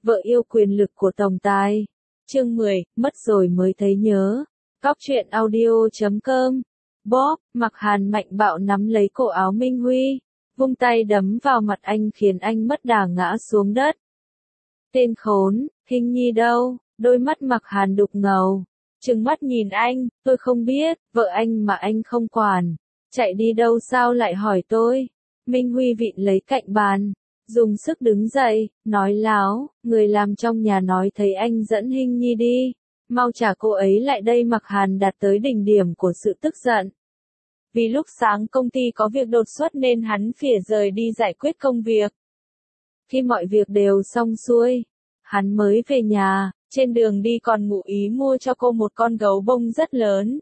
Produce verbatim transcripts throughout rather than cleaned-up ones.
vợ yêu quyền lực của tổng tài. Chương mười, mất rồi mới thấy nhớ. Góc truyện audio chấm com. Bob, Mặc Hàn mạnh bạo nắm lấy cổ áo Minh Huy, vung tay đấm vào mặt anh khiến anh mất đà ngã xuống đất. Tên khốn, Hình Nhi đâu? Đôi mắt Mặc Hàn đục ngầu, trừng mắt nhìn anh, tôi không biết, vợ anh mà anh không quản. Chạy đi đâu sao lại hỏi tôi? Minh Huy vịn lấy cạnh bàn, dùng sức đứng dậy, nói láo, người làm trong nhà nói thấy anh dẫn Hình Nhi đi. Mau trả cô ấy lại đây. Mặc Hàn đạt tới đỉnh điểm của sự tức giận. Vì lúc sáng công ty có việc đột xuất nên hắn phỉa rời đi giải quyết công việc. Khi mọi việc đều xong xuôi, hắn mới về nhà, trên đường đi còn ngụ ý mua cho cô một con gấu bông rất lớn.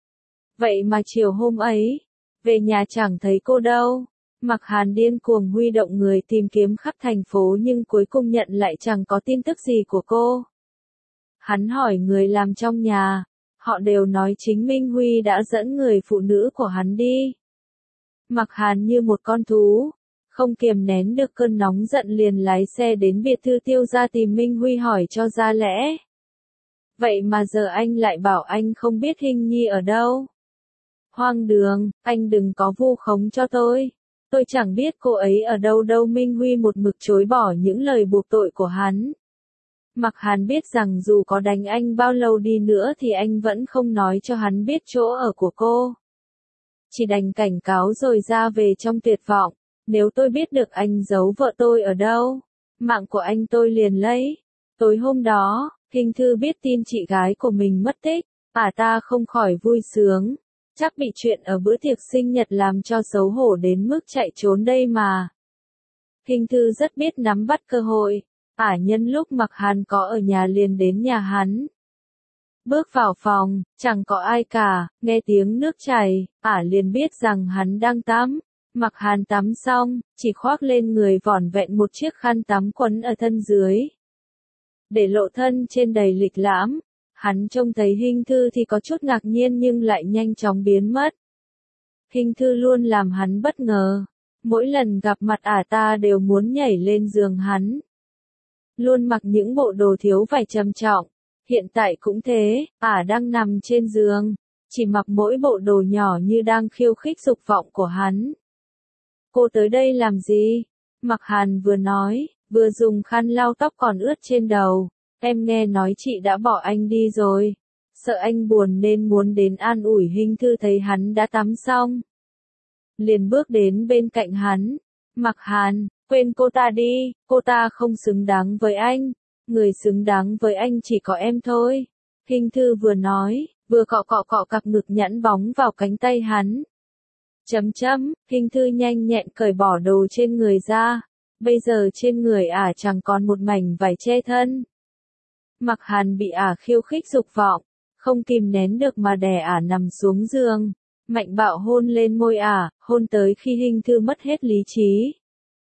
Vậy mà chiều hôm ấy, về nhà chẳng thấy cô đâu. Mặc Hàn điên cuồng huy động người tìm kiếm khắp thành phố nhưng cuối cùng nhận lại chẳng có tin tức gì của cô. Hắn hỏi người làm trong nhà, họ đều nói chính Minh Huy đã dẫn người phụ nữ của hắn đi. Mặc Hàn như một con thú, không kiềm nén được cơn nóng giận liền lái xe đến biệt thự Tiêu gia tìm Minh Huy hỏi cho ra lẽ. Vậy mà giờ anh lại bảo anh không biết Hình Nhi ở đâu. Hoang đường, anh đừng có vu khống cho tôi. Tôi chẳng biết cô ấy ở đâu đâu. Minh Huy một mực chối bỏ những lời buộc tội của hắn. Mặc Hàn biết rằng dù có đánh anh bao lâu đi nữa thì anh vẫn không nói cho hắn biết chỗ ở của cô. Chỉ đành cảnh cáo rồi ra về trong tuyệt vọng. Nếu tôi biết được anh giấu vợ tôi ở đâu, mạng của anh tôi liền lấy. Tối hôm đó, Hình Thư biết tin chị gái của mình mất tích, ả ta không khỏi vui sướng. Chắc bị chuyện ở bữa tiệc sinh nhật làm cho xấu hổ đến mức chạy trốn đây mà. Hình Thư rất biết nắm bắt cơ hội. Ả nhân lúc Mặc Hàn có ở nhà liền đến nhà hắn. Bước vào phòng, chẳng có ai cả, nghe tiếng nước chảy, Ả liền biết rằng hắn đang tắm. Mặc Hàn tắm xong, chỉ khoác lên người vỏn vẹn một chiếc khăn tắm quấn ở thân dưới. Để lộ thân trên đầy lịch lãm, hắn trông thấy Hình Thư thì có chút ngạc nhiên nhưng lại nhanh chóng biến mất. Hình Thư luôn làm hắn bất ngờ. Mỗi lần gặp mặt ả ta đều muốn nhảy lên giường hắn. Luôn mặc những bộ đồ thiếu vải trầm trọng. Hiện tại cũng thế, ả đang nằm trên giường, chỉ mặc mỗi bộ đồ nhỏ như đang khiêu khích dục vọng của hắn. Cô tới đây làm gì? Mặc Hàn vừa nói, vừa dùng khăn lau tóc còn ướt trên đầu. Em nghe nói chị đã bỏ anh đi rồi. Sợ anh buồn nên muốn đến an ủi. Hình Thư thấy hắn đã tắm xong, liền bước đến bên cạnh hắn. Mặc Hàn, quên cô ta đi, cô ta không xứng đáng với anh. Người xứng đáng với anh chỉ có em thôi. Hình Thư vừa nói, vừa cọ cọ cọ cặp ngực nhẵn bóng vào cánh tay hắn. Chấm chấm, Hình Thư nhanh nhẹn cởi bỏ đồ trên người ra. Bây giờ trên người ả chẳng còn một mảnh vải che thân. Mặc Hàn bị ả khiêu khích dục vọng, không kìm nén được mà đè ả nằm xuống giường. Mạnh bạo hôn lên môi ả, hôn tới khi Hình Thư mất hết lý trí.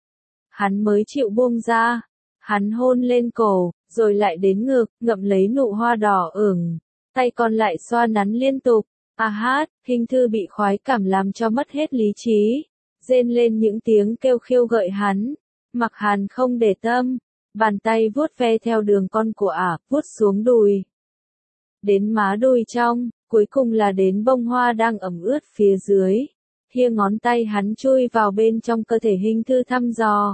Hắn mới chịu buông ra. Hắn hôn lên cổ, rồi lại đến ngực, ngậm lấy nụ hoa đỏ ửng. Tay còn lại xoa nắn liên tục. À hát, Hình Thư bị khoái cảm làm cho mất hết lý trí. Rên lên những tiếng kêu khiêu gợi hắn. Mặc Hàn không để tâm. Bàn tay vuốt ve theo đường cong của ả, vuốt xuống đùi. Đến má đùi trong, cuối cùng là đến bông hoa đang ẩm ướt phía dưới. Thia ngón tay hắn chui vào bên trong cơ thể Hình Thư thăm dò.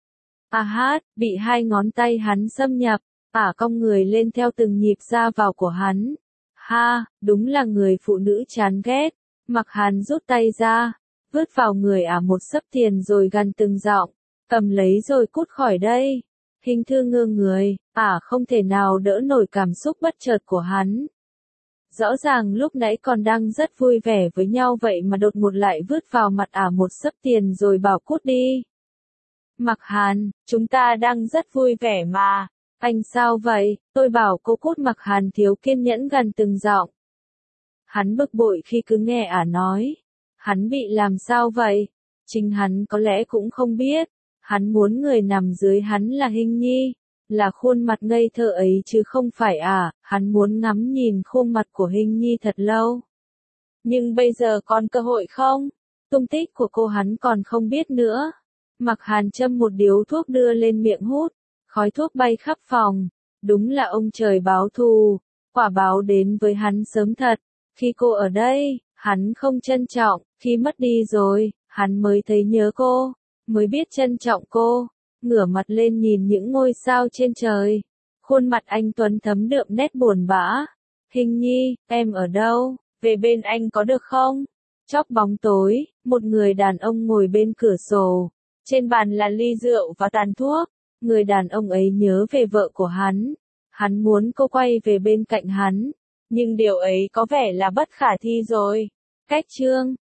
À hát, bị hai ngón tay hắn xâm nhập, ả cong người lên theo từng nhịp ra vào của hắn. Ha, đúng là người phụ nữ chán ghét. Mặc Hàn rút tay ra, vứt vào người ả một xấp tiền rồi gằn từng giọng, cầm lấy rồi cút khỏi đây. Hình Thư ngơ người, ả không thể nào đỡ nổi cảm xúc bất chợt của hắn. Rõ ràng lúc nãy còn đang rất vui vẻ với nhau vậy mà đột ngột lại vứt vào mặt ả một xấp tiền rồi bảo cút đi. Mặc Hàn, chúng ta đang rất vui vẻ mà. Anh sao vậy? Tôi bảo cô cút. Mặc Hàn thiếu kiên nhẫn gằn từng giọng. Hắn bực bội khi cứ nghe ả nói. Hắn bị làm sao vậy? Chính hắn có lẽ cũng không biết. Hắn muốn người nằm dưới hắn là Hình Nhi, là khuôn mặt ngây thơ ấy chứ không phải ả. Hắn muốn ngắm nhìn khuôn mặt của Hình Nhi thật lâu. Nhưng bây giờ còn cơ hội không? Tung tích của cô hắn còn không biết nữa. Mặc Hàn châm một điếu thuốc đưa lên miệng hút, khói thuốc bay khắp phòng. Đúng là ông trời báo thù, quả báo đến với hắn sớm thật. Khi cô ở đây, hắn không trân trọng, khi mất đi rồi, hắn mới thấy nhớ cô, mới biết trân trọng cô. Ngửa mặt lên nhìn những ngôi sao trên trời. Khuôn mặt anh Tuấn thấm đượm nét buồn bã. Hình nhi, em ở đâu? Về bên anh có được không? Chóc bóng tối, một người đàn ông ngồi bên cửa sổ. Trên bàn là ly rượu và tàn thuốc. Người đàn ông ấy nhớ về vợ của hắn. Hắn muốn cô quay về bên cạnh hắn. Nhưng điều ấy có vẻ là bất khả thi rồi. Cách chương